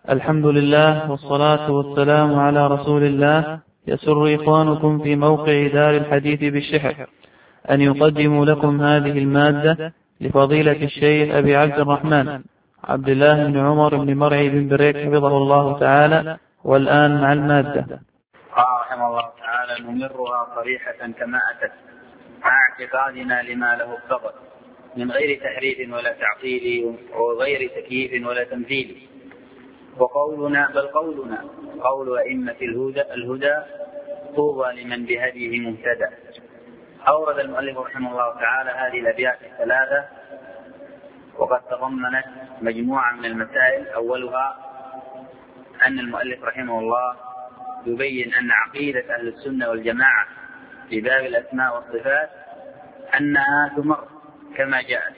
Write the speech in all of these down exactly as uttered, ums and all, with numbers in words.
الحمد لله والصلاة والسلام على رسول الله. يسر إخوانكم في موقع دار الحديث بالشحر أن يقدموا لكم هذه المادة لفضيلة الشيخ أبي عبد الرحمن عبد الله بن عمر بن مرعي بن بريك حفظه الله تعالى. والآن مع المادة. قال رحمه الله تعالى: نمرها صريحة كما أتت مع اعتقادنا لما له اقتضت من غير تحريف ولا تعطيل وغير تكييف ولا تمثيل. وقولنا بل قولنا قول أئمة الهدى, الهدى طوبى لمن بهديه مهتدى. أورد المؤلف رحمه الله تعالى هذه الأبيات الثلاثة وقد تضمنت مجموعة من المسائل. أولها أن المؤلف رحمه الله يبين أن عقيدة أهل السنة والجماعة في باب الأسماء والصفات أنها تمر كما جاءت.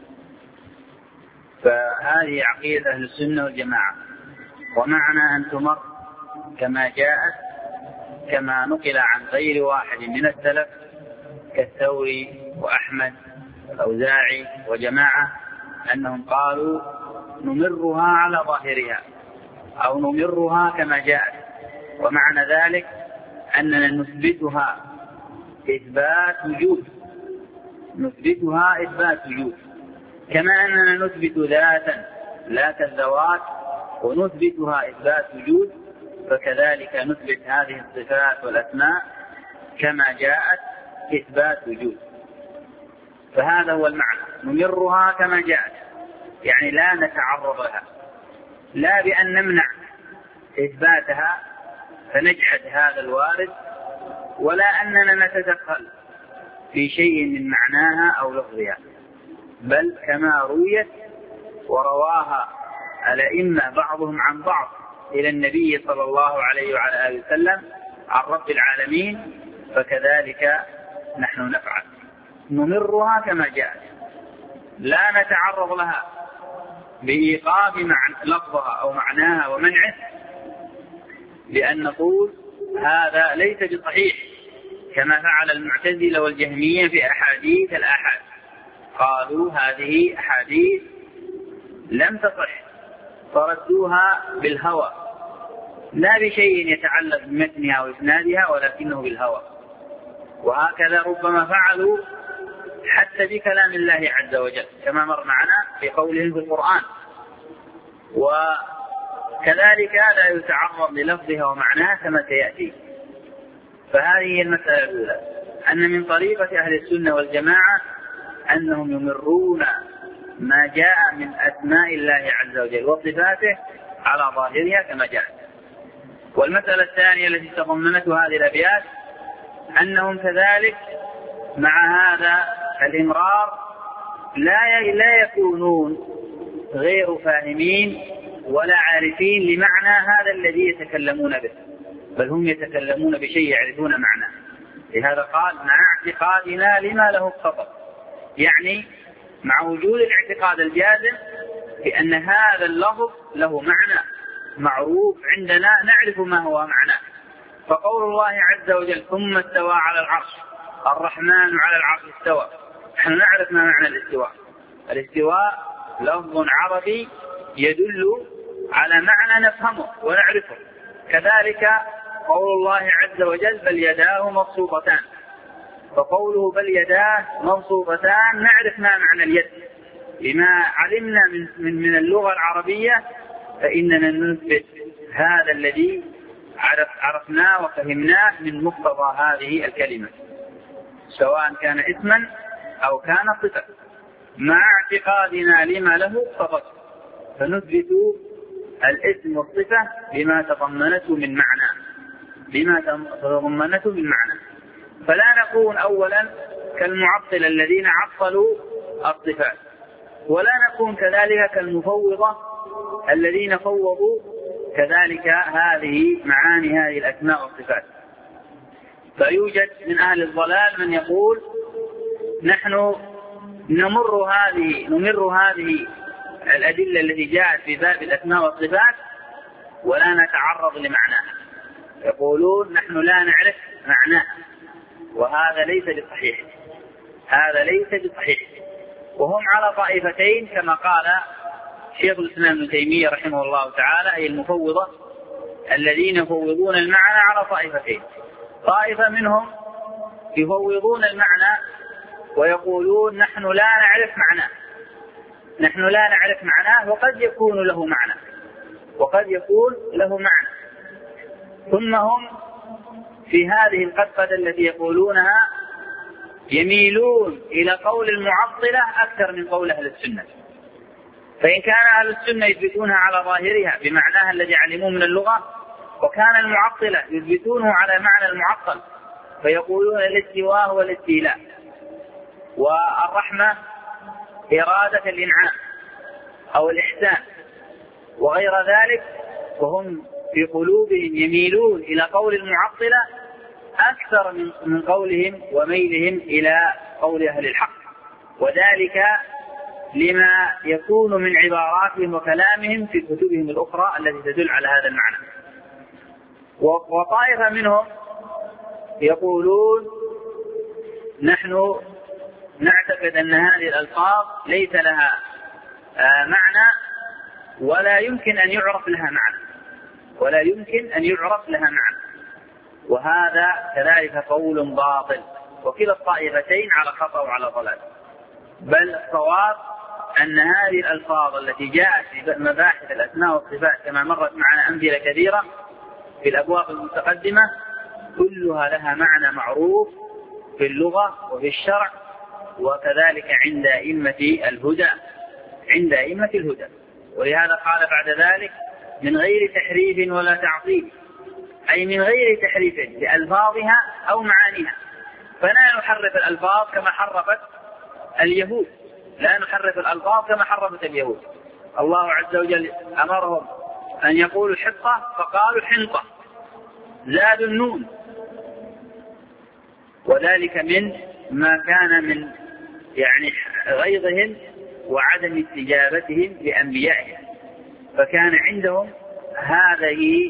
فهذه عقيدة أهل السنة والجماعة، ومعنى أن تمر كما جاءت كما نقل عن غير واحد من السلف كالثوري وأحمد والأوزاعي وجماعة أنهم قالوا نمرها على ظاهرها أو نمرها كما جاءت، ومعنى ذلك أننا نثبتها إثبات وجود نثبتها إثبات وجود كما أننا نثبت ذاتا لا كالذوات ونثبتها إثبات وجود، فكذلك نثبت هذه الصفات والأسماء كما جاءت إثبات وجود. فهذا هو المعنى، نمرها كما جاءت، يعني لا نتعرض لها، لا بأن نمنع إثباتها فنجحد هذا الوارد، ولا أننا نتدخل في شيء من معناها أو لفظها، بل كما رويت ورواها الأئمة بعضهم عن بعض إلى النبي صلى الله عليه وعلى آله وسلم عن رب العالمين، فكذلك نحن نفعل، نمرها كما جاءت، لا نتعرض لها بإيقاف لفظها أو معناها ومنعه، لأن نقول هذا ليس بصحيح كما فعل المعتزلة والجهمية في أحاديث الآحاد. قالوا هذه أحاديث لم تصح فردوها بالهوى، لا بشيء يتعلق بمتنها وإسنادها ولكنه بالهوى. وهكذا ربما فعلوا حتى بكلام الله عز وجل كما مر معنا في قولهم في القرآن، وكذلك لا يتعرض للفظها ومعناها كما سيأتي. فهذه المسألة الأولى، أن من طريقة أهل السنة والجماعة أنهم يمرون ما جاء من أسماء الله عز وجل وصفاته على ظاهرها كما جاءت. والمسألة الثانية التي تضمنتها هذه الأبيات أنهم كذلك مع هذا الإمرار لا لا يكونون غير فاهمين ولا عارفين لمعنى هذا الذي يتكلمون به، بل هم يتكلمون بشيء يعرفون معناه. لهذا قال مع اعتقادنا لما له اقتضى، يعني مع وجود الاعتقاد الجازم بأن هذا اللفظ له معنى معروف عندنا نعرف ما هو معناه. فقول الله عز وجل ثم استوى على العرش الرحمن على العرش استوى، نحن نعرف ما معنى الاستواء. الاستواء لفظ عربي يدل على معنى نفهمه ونعرفه. كذلك قول الله عز وجل بل يداه مبسوطتان، فقوله بل يداه مبسوطتان نعرف ما معنى اليد لما علمنا من, من, من اللغة العربية، فإننا نثبت هذا الذي عرف عرفناه وفهمناه من مقتضى هذه الكلمة سواء كان اسما أو كان صفة، مع اعتقادنا لما له اقتضت، فنثبت الاسم والصفة بما تضمنته من معنى بما تضمنته من معنى. فلا نكون أولا كالمعطلة الذين عطلوا الصفات، ولا نكون كذلك كالمفوضة الذين فوضوا كذلك هذه معاني هذه الأسماء والصفات. فيوجد من أهل الضلال من يقول نحن نمر هذه نمر هذه الأدلة التي جاءت في باب الأسماء والصفات ولا نتعرض لمعناها، يقولون نحن لا نعرف معناها، وهذا ليس بصحيح، هذا ليس بصحيح. وهم على طائفتين كما قال شيخ الإسلام ابن تيمية رحمه الله تعالى هي المفوضة الذين يفوضون المعنى على طائفتين. طائفة منهم يفوضون المعنى ويقولون نحن لا نعرف معناه نحن لا نعرف معناه وقد يكون له معنى وقد يكون له معنى ثم هم في هذه القفة التي يقولونها يميلون إلى قول المعطلة أكثر من قول أهل السنة. فإن كان أهل السنة يثبتونها على ظاهرها بمعناها الذي علموه من اللغة، وكان المعطلة يثبتونه على معنى المعطل فيقولون الاستواء هو الاستيلاء، والرحمة إرادة الإنعام أو الإحسان وغير ذلك، وهم في قلوبهم يميلون إلى قول المعطلة أكثر من قولهم وميلهم إلى قول أهل الحق، وذلك لما يكون من عباراتهم وكلامهم في كتبهم الأخرى التي تدل على هذا المعنى. وطائفة منهم يقولون نحن نعتقد أن هذه الألفاظ ليس لها معنى ولا يمكن أن يعرف لها معنى ولا يمكن أن يعرف لها معنى وهذا كذلك قول باطل، وكلا الطائفتين على خطأ وعلى ضلال. بل الصواب أن هذه الألفاظ التي جاءت في مباحث الأسماء والصفات كما مرت معنا أمثلة كثيرة في الأبواب المتقدمة كلها لها معنى معروف في اللغة وفي الشرع، وكذلك عند أئمة الهدى عند أئمة الهدى ولهذا قال بعد ذلك من غير تحريف ولا تعطيل، أي من غير تحريف لألفاظها أو معانيها. فلا نحرف الألفاظ كما حرفت اليهود لا نحرف الألفاظ كما حرفت اليهود. الله عز وجل أمرهم أن يقولوا حطة فقالوا حنطة، زادوا النون، وذلك من ما كان من يعني غيظهم وعدم استجابتهم لأنبيائهم، فكان عندهم هذه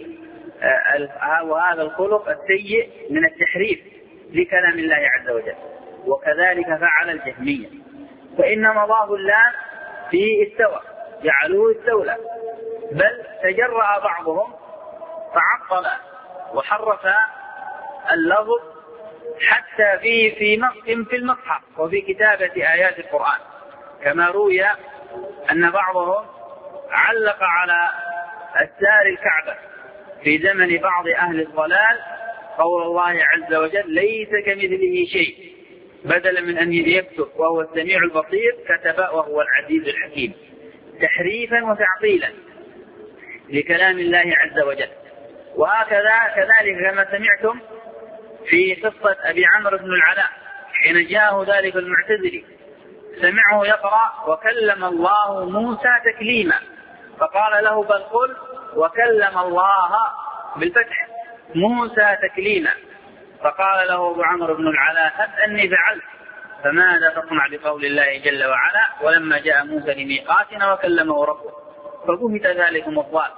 وهذا الخلق السيء من التحريف لكلام الله عز وجل. وكذلك فعل الجهمية، فإنما ضاف اللام في استوى جعلوه استولى، بل تجرأ بعضهم فعطل وحرف اللفظ حتى في في نص في المصحف وفي كتابة آيات القرآن، كما روي أن بعضهم علق على أستار الكعبة في زمن بعض أهل الضلال قول الله عز وجل ليس كمثله شيء، بدلا من أن يكتب وهو السميع البصير كتب وهو العزيز الحكيم، تحريفا وتعطيلا لكلام الله عز وجل. وهكذا كذلك كما سمعتم في قصة أبي عمرو بن العلاء حين جاءه ذلك المعتزلي سمعه يقرأ وكلم الله موسى تكليما، فقال له بل قل وكلم الله بالفتح موسى تكليما، فقال له أبو عمرو بن العلاء هب أني فعلت، فماذا تصنع بقول الله جل وعلا ولما جاء موسى لميقاتنا وكلمه ربه، فبهت ذلكم الضال.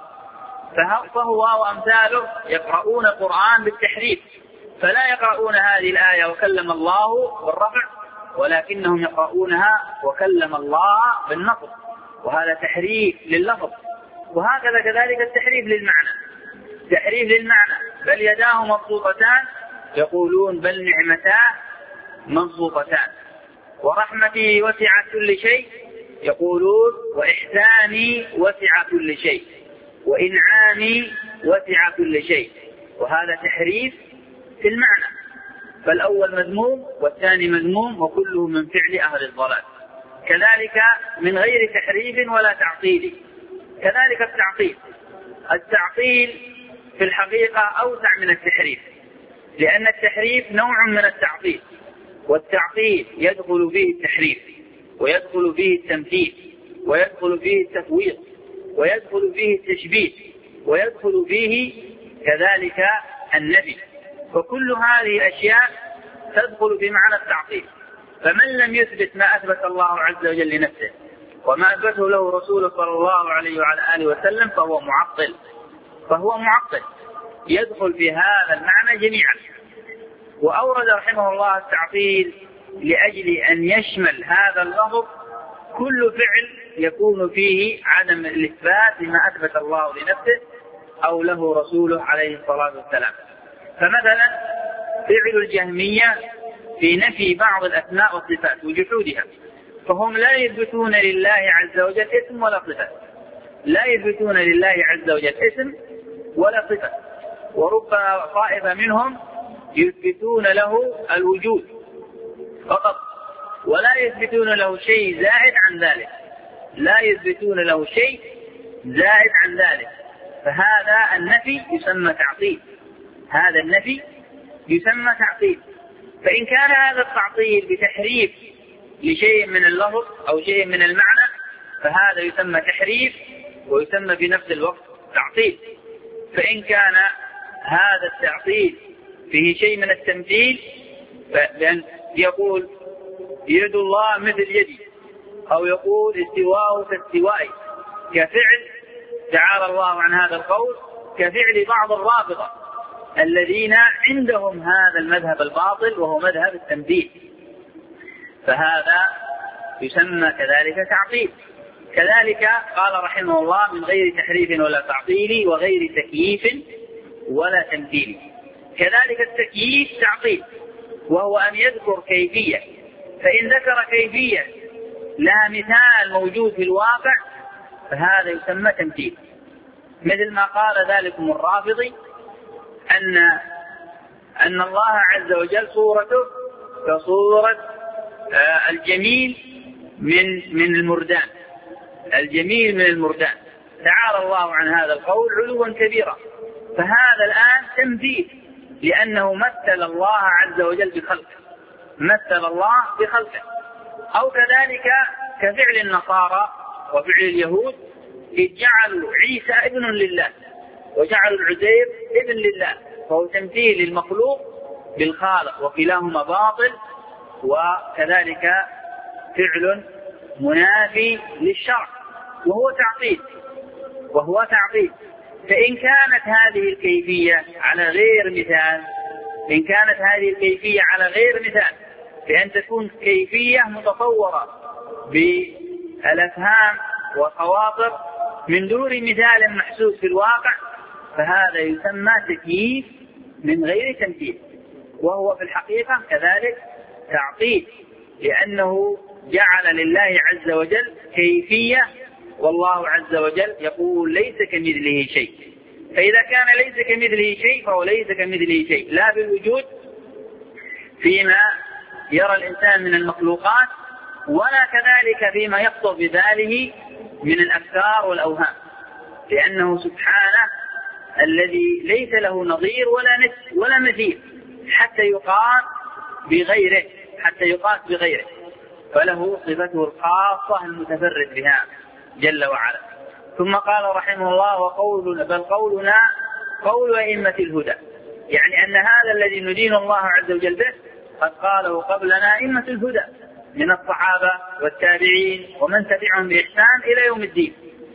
فهو وأمثاله يقرؤون القرآن بالتحريف، فلا يقرؤون هذه الآية وكلم الله بالرفع، ولكنهم يقرؤونها وكلم الله بالنصب، وهذا تحريف لللفظ. وهكذا كذلك التحريف للمعنى تحريف للمعنى بل يداه مبسوطتان يقولون بل نعمتاه مبسوطتان، ورحمتي وسعت كل شيء يقولون وإحساني وسع كل شيء، وإنعامي وسع كل شيء، وهذا تحريف في المعنى، فالأول مذموم والثاني مذموم وكله من فعل أهل الضلال. كذلك من غير تحريف ولا تعطيل، كذلك التعطيل التعطيل في الحقيقة أوسع من التحريف، لأن التحريف نوع من التعطيل، والتعطيل يدخل فيه التحريف ويدخل فيه التمثيل ويدخل فيه التفويض ويدخل فيه التشبيه ويدخل فيه كذلك النفي، فكل هذه الأشياء تدخل في معنى التعطيل. فمن لم يثبت ما أثبت الله عز وجل لنفسه وما أثبته له رسوله صلى الله عليه وعلى آله وسلم فهو معطل فهو معطل يدخل في هذا المعنى جميعا. وأورد رحمه الله التعطيل لأجل أن يشمل هذا اللفظ كل فعل يكون فيه عدم الإثبات لما أثبت الله لنفسه أو له رسوله عليه الصلاة والسلام. فمثلا فعل الجهمية في نفي بعض الأسماء والصفات وجحودها، فهم لا يثبتون لله عز وجل اسم ولا صفة، لا يثبتون لله عز وجل اسم ولا صفة، وربما طائفة منهم يثبتون له الوجود فقط ولا يثبتون له شيء زائد عن ذلك، لا يثبتون له شيء زائد عن ذلك، فهذا النفي يسمى تعطيل، هذا النفي يسمى تعطيل. فإن كان هذا التعطيل بتحريف لشيء من اللفظ أو شيء من المعنى فهذا يسمى تحريف ويسمى في نفس الوقت تعطيل. فإن كان هذا التعطيل فيه شيء من التمثيل، فبأن يقول يد الله مثل يدي، أو يقول استواءه كاستوائي كفعل، تعالى الله عن هذا القول، كفعل بعض الرافضة الذين عندهم هذا المذهب الباطل وهو مذهب التمثيل، فهذا يسمى كذلك تعطيل. كذلك قال رحمه الله من غير تحريف ولا تعطيل وغير تكييف ولا تمثيل. كذلك التكييف تعطيل، وهو أن يذكر كيفية، فإن ذكر كيفية لها مثال موجود في الواقع فهذا يسمى تمثيل، مثل ما قال ذلكم الرافضي أن أن الله عز وجل صورته كصورة الجميل من من المردان، الجميل من المردان، تعالى الله عن هذا القول علوا كبيرا. فهذا الآن تمثيل، لأنه مثل الله عز وجل بخلقه، مثل الله بخلقه. أو كذلك كفعل النصارى وفعل اليهود، إذ جعلوا عيسى ابن لله وجعلوا العزير ابن لله، فهو تمثيل للمخلوق بالخالق، وكلاهما باطل، وكذلك فعل منافي للشرع وهو تعطيل وهو تعطيل. فإن كانت هذه الكيفية على غير مثال، إن كانت هذه الكيفية على غير مثال، بأن تكون كيفية متصورة بالأفهام والخواطر من دون مثال محسوس في الواقع، فهذا يسمى تكييف من غير تمثيل، وهو في الحقيقة كذلك تعطيل، لأنه جعل لله عز وجل كيفية، والله عز وجل يقول ليس كمثله شيء. فإذا كان ليس كمثله شيء فهو ليس كمثله شيء، لا بالوجود فيما يرى الإنسان من المخلوقات، ولا كذلك فيما يخطر بباله من الأفكار والأوهام، لأنه سبحانه الذي ليس له نظير ولا نسل ولا مثيل حتى يقاس بغيره حتى يقاس بغيره فله صفته الخاصة المتفرد بها جل وعلا. ثم قال رحمه الله وقولنا بل قولنا قول أئمة الهدى، يعني أن هذا الذي ندين الله عز وجل به قد قاله قبلنا أئمة الهدى من الصحابة والتابعين ومن تبعهم بإحسان إلى يوم الدين.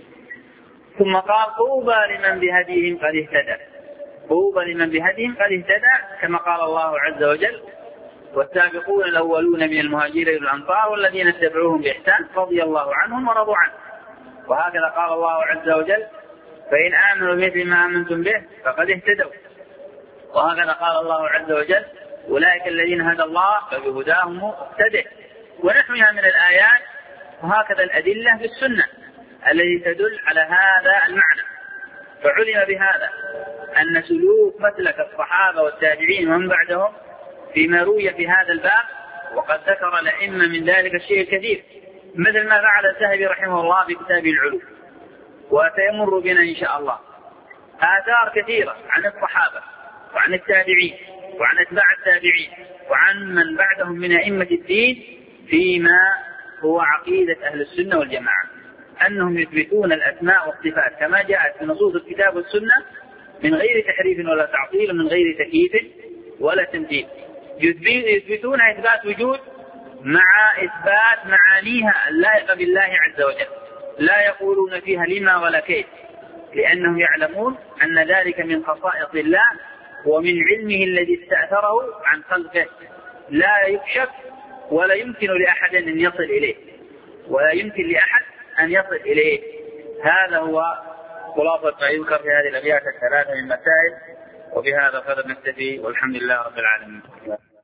ثم قال طوبى لمن بهديهم قد اهتدى، طوبى لمن بهديهم قد اهتدى، كما قال الله عز وجل والسابقون الأولون من المهاجرين والأنصار والذين اتبعوهم بإحسان رضي الله عنهم ورضوا عنه. وهكذا قال الله عز وجل فإن آمنوا مثل ما آمنتم به فقد اهتدوا. وهكذا قال الله عز وجل أولئك الذين هدى الله فبهداهم اقتدوا، ونحوها من الآيات. وهكذا الأدلة في السنة التي تدل على هذا المعنى. فعلم بهذا أن سلوك مسلك الصحابة والتابعين ومن بعدهم فيما روي في هذا الباب، وقد ذكر الأئمة من ذلك الشيء الكثير، مثل ما فعل الذهبي رحمه الله في كتابه العلوم، وسيمر بنا إن شاء الله آثار كثيرة عن الصحابة وعن التابعين وعن أتباع التابعين وعن من بعدهم من أئمة الدين فيما هو عقيدة أهل السنة والجماعة، أنهم يثبتون الأسماء والصفات كما جاءت في نصوص الكتاب والسنة من غير تحريف ولا تعطيل ومن غير تكييف ولا تمثيل. يثبتون إثبات وجود مع إثبات معانيها اللائقة بالله عز وجل، لا يقولون فيها لما ولا كيف، لأنهم يعلمون أن ذلك من خصائص الله ومن علمه الذي استأثره عن خلقه، لا يكشف ولا يمكن لأحد أن يصل إليه. ولا يمكن لأحد أن يصل إليه. هذا هو خلاصة ما يذكر في هذه الأبيات الثلاثة من مسائل. وبهذا قدر نكتفي، والحمد لله رب العالمين.